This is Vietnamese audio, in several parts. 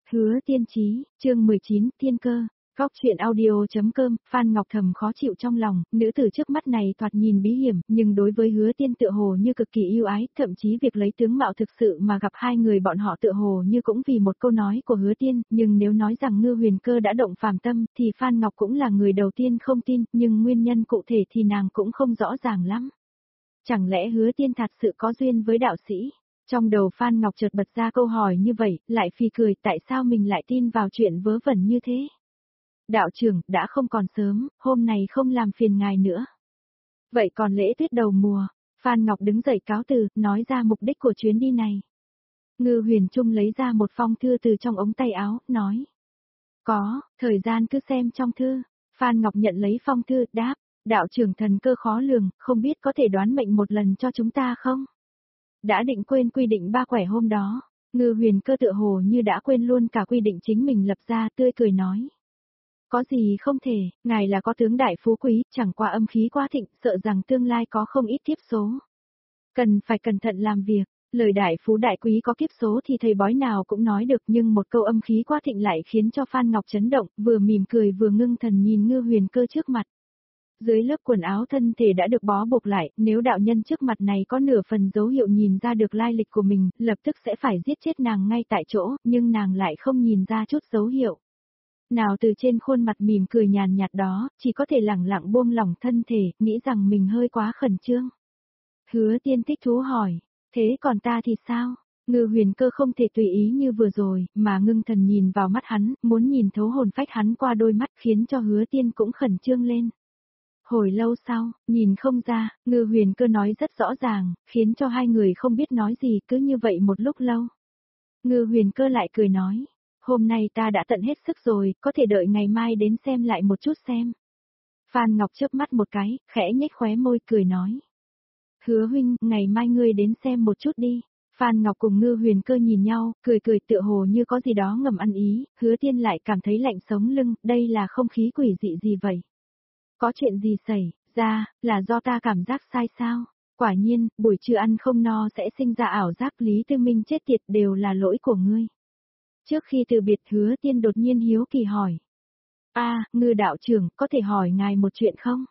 Hứa Tiên Chí, chương 19, Thiên Cơ. Góc truyện audio.com, Phan Ngọc thầm khó chịu trong lòng, nữ tử trước mắt này thoạt nhìn bí hiểm, nhưng đối với Hứa Tiên tựa hồ như cực kỳ yêu ái, thậm chí việc lấy tướng mạo thực sự mà gặp hai người bọn họ tựa hồ như cũng vì một câu nói của Hứa Tiên, nhưng nếu nói rằng Ngư Huyền Cơ đã động phàm tâm, thì Phan Ngọc cũng là người đầu tiên không tin, nhưng nguyên nhân cụ thể thì nàng cũng không rõ ràng lắm. Chẳng lẽ Hứa Tiên thật sự có duyên với đạo sĩ? Trong đầu Phan Ngọc chợt bật ra câu hỏi như vậy, lại phì cười tại sao mình lại tin vào chuyện vớ vẩn như thế. Đạo trưởng, đã không còn sớm, hôm nay không làm phiền ngài nữa. Vậy còn lễ tuyết đầu mùa, Phan Ngọc đứng dậy cáo từ, nói ra mục đích của chuyến đi này. Ngư Huyền Trung lấy ra một phong thư từ trong ống tay áo, nói. Có, thời gian cứ xem trong thư. Phan Ngọc nhận lấy phong thư, đáp, đạo trưởng thần cơ khó lường, không biết có thể đoán mệnh một lần cho chúng ta không? Đã định quên quy định ba quẻ hôm đó, Ngư Huyền Cơ tựa hồ như đã quên luôn cả quy định chính mình lập ra, tươi cười nói. Có gì không thể, ngài là có tướng đại phú quý, chẳng qua âm khí quá thịnh, sợ rằng tương lai có không ít kiếp số. Cần phải cẩn thận làm việc, lời đại phú đại quý có kiếp số thì thầy bói nào cũng nói được, nhưng một câu âm khí quá thịnh lại khiến cho Phan Ngọc chấn động, vừa mỉm cười vừa ngưng thần nhìn Ngư Huyền Cơ trước mặt. Dưới lớp quần áo thân thể đã được bó buộc lại, nếu đạo nhân trước mặt này có nửa phần dấu hiệu nhìn ra được lai lịch của mình, lập tức sẽ phải giết chết nàng ngay tại chỗ, nhưng nàng lại không nhìn ra chút dấu hiệu. Nào từ trên khuôn mặt mỉm cười nhàn nhạt đó, chỉ có thể lẳng lặng buông lỏng thân thể, nghĩ rằng mình hơi quá khẩn trương. Hứa Tiên thích thú hỏi, thế còn ta thì sao? Ngư Huyền Cơ không thể tùy ý như vừa rồi, mà ngưng thần nhìn vào mắt hắn, muốn nhìn thấu hồn phách hắn qua đôi mắt khiến cho Hứa Tiên cũng khẩn trương lên. Hồi lâu sau, nhìn không ra, Ngư Huyền Cơ nói rất rõ ràng, khiến cho hai người không biết nói gì, cứ như vậy một lúc lâu. Ngư Huyền Cơ lại cười nói, hôm nay ta đã tận hết sức rồi, có thể đợi ngày mai đến xem lại một chút xem. Phan Ngọc chớp mắt một cái, khẽ nhếch khóe môi cười nói. Hứa huynh, ngày mai ngươi đến xem một chút đi. Phan Ngọc cùng Ngư Huyền Cơ nhìn nhau, cười cười tựa hồ như có gì đó ngầm ăn ý, Hứa Tiên lại cảm thấy lạnh sống lưng, đây là không khí quỷ dị gì vậy? Có chuyện gì xảy ra, là do ta cảm giác sai sao? Quả nhiên, buổi trưa ăn không no sẽ sinh ra ảo giác, Lý Tư Minh chết tiệt, đều là lỗi của ngươi. Trước khi từ biệt, Hứa Tiên đột nhiên hiếu kỳ hỏi. Ngư đạo trưởng, có thể hỏi ngài một chuyện không?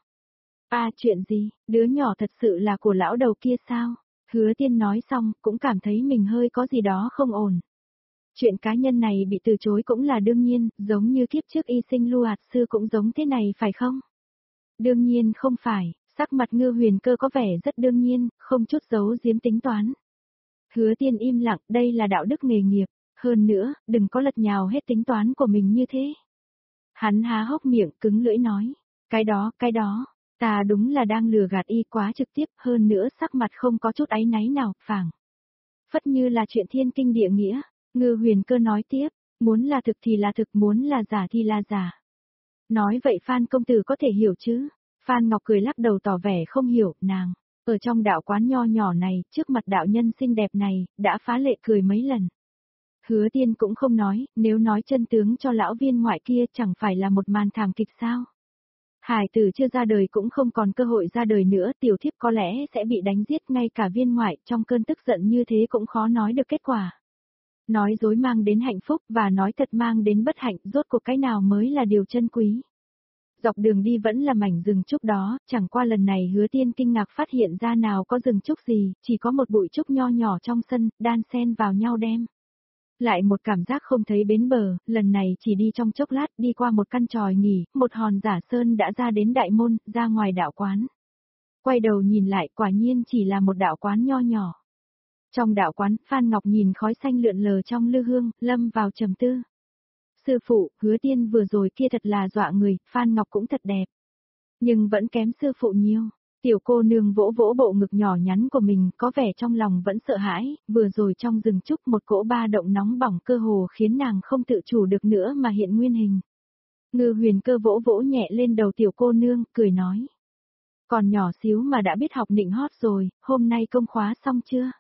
Chuyện gì, đứa nhỏ thật sự là của lão đầu kia sao? Hứa Tiên nói xong, cũng cảm thấy mình hơi có gì đó không ổn. Chuyện cá nhân này bị từ chối cũng là đương nhiên, giống như kiếp trước y sinh Lưu Hạt Sư cũng giống thế này phải không? Đương nhiên không phải, sắc mặt Ngư Huyền Cơ có vẻ rất đương nhiên, không chút giấu giếm tính toán. Hứa Tiên im lặng, đây là đạo đức nghề nghiệp, hơn nữa, đừng có lật nhào hết tính toán của mình như thế. Hắn há hốc miệng, cứng lưỡi nói, cái đó, ta đúng là đang lừa gạt y quá trực tiếp, hơn nữa sắc mặt không có chút áy náy nào, phảng phất như là chuyện thiên kinh địa nghĩa. Ngư Huyền Cơ nói tiếp, muốn là thực thì là thực, muốn là giả thì là giả. Nói vậy Phan công tử có thể hiểu chứ? Phan Ngọc cười lắc đầu tỏ vẻ không hiểu, nàng, ở trong đạo quán nho nhỏ này, trước mặt đạo nhân xinh đẹp này, đã phá lệ cười mấy lần. Hứa Tiên cũng không nói, nếu nói chân tướng cho lão viên ngoại kia chẳng phải là một màn thảm kịch sao? Hải tử chưa ra đời cũng không còn cơ hội ra đời nữa, tiểu thiếp có lẽ sẽ bị đánh giết, ngay cả viên ngoại trong cơn tức giận như thế cũng khó nói được kết quả. Nói dối mang đến hạnh phúc và nói thật mang đến bất hạnh, rốt cuộc cái nào mới là điều chân quý. Dọc đường đi vẫn là mảnh rừng trúc đó, chẳng qua lần này Hứa Tiên kinh ngạc phát hiện ra nào có rừng trúc gì, chỉ có một bụi trúc nho nhỏ trong sân, đan xen vào nhau đem. Lại một cảm giác không thấy bến bờ, lần này chỉ đi trong chốc lát, đi qua một căn tròi nghỉ, một hòn giả sơn đã ra đến đại môn, ra ngoài đạo quán. Quay đầu nhìn lại, quả nhiên chỉ là một đạo quán nho nhỏ. Trong đạo quán, Phan Ngọc nhìn khói xanh lượn lờ trong lư hương, lâm vào trầm tư. Sư phụ, Hứa Tiên vừa rồi kia thật là dọa người, Phan Ngọc cũng thật đẹp. Nhưng vẫn kém sư phụ nhiều. Tiểu cô nương vỗ vỗ bộ ngực nhỏ nhắn của mình, có vẻ trong lòng vẫn sợ hãi, vừa rồi trong rừng trúc một cỗ ba động nóng bỏng cơ hồ khiến nàng không tự chủ được nữa mà hiện nguyên hình. Ngư Huyền Cơ vỗ vỗ nhẹ lên đầu tiểu cô nương, cười nói. Còn nhỏ xíu mà đã biết học nịnh hót rồi, hôm nay công khóa xong chưa?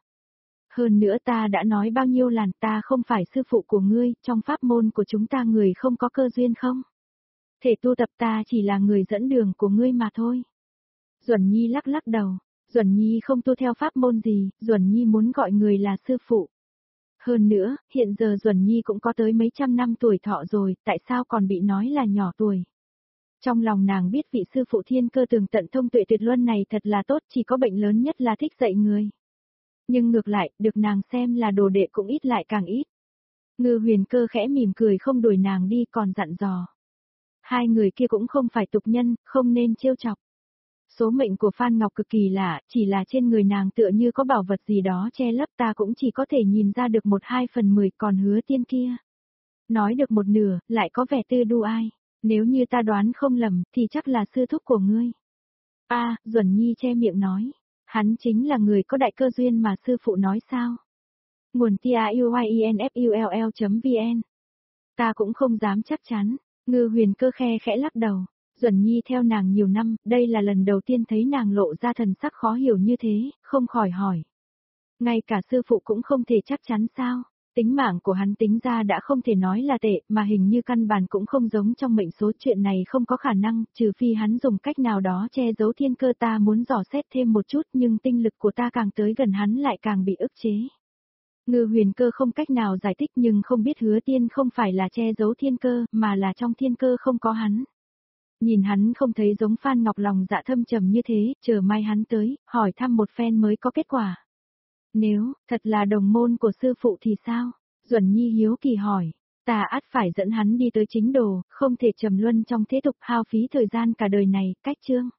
Hơn nữa ta đã nói bao nhiêu lần, ta không phải sư phụ của ngươi, trong pháp môn của chúng ta người không có cơ duyên không? Thể tu tập ta chỉ là người dẫn đường của ngươi mà thôi. Duẩn Nhi lắc lắc đầu, Duẩn Nhi không tu theo pháp môn gì, Duẩn Nhi muốn gọi người là sư phụ. Hơn nữa, hiện giờ Duẩn Nhi cũng có tới mấy trăm năm tuổi thọ rồi, tại sao còn bị nói là nhỏ tuổi? Trong lòng nàng biết vị sư phụ thiên cơ tường tận thông tuệ tuyệt luân này thật là tốt, chỉ có bệnh lớn nhất là thích dạy người. Nhưng ngược lại, được nàng xem là đồ đệ cũng ít lại càng ít. Ngư Huyền Cơ khẽ mỉm cười không đuổi nàng đi còn dặn dò. Hai người kia cũng không phải tục nhân, không nên trêu chọc. Số mệnh của Phan Ngọc cực kỳ lạ, chỉ là trên người nàng tựa như có bảo vật gì đó che lấp, ta cũng chỉ có thể nhìn ra được 1/2/10, còn Hứa Tiên kia. Nói được một nửa, lại có vẻ tư đu ai. Nếu như ta đoán không lầm, thì chắc là sư thúc của ngươi. Duẩn Nhi che miệng nói. Hắn chính là người có đại cơ duyên mà sư phụ nói sao? Nguồn TIUYINFULL.vn. Ta cũng không dám chắc chắn. Ngư Huyền Cơ khẽ lắc đầu. Duẩn Nhi theo nàng nhiều năm, đây là lần đầu tiên thấy nàng lộ ra thần sắc khó hiểu như thế, không khỏi hỏi. Ngay cả sư phụ cũng không thể chắc chắn sao? Tính mạng của hắn tính ra đã không thể nói là tệ, mà hình như căn bản cũng không giống trong mệnh số, chuyện này không có khả năng, trừ phi hắn dùng cách nào đó che giấu thiên cơ. Ta muốn dò xét thêm một chút, nhưng tinh lực của ta càng tới gần hắn lại càng bị ức chế. Ngư Huyền Cơ không cách nào giải thích, nhưng không biết Hứa Tiên không phải là che giấu thiên cơ, mà là trong thiên cơ không có hắn. Nhìn hắn không thấy giống Phan Ngọc lòng dạ thâm trầm như thế, chờ mai hắn tới, hỏi thăm một phen mới có kết quả. Nếu, thật là đồng môn của sư phụ thì sao? Duẩn Nhi hiếu kỳ hỏi. Ta ắt phải dẫn hắn đi tới chính đồ, không thể trầm luân trong thế tục hao phí thời gian cả đời này, cách chương.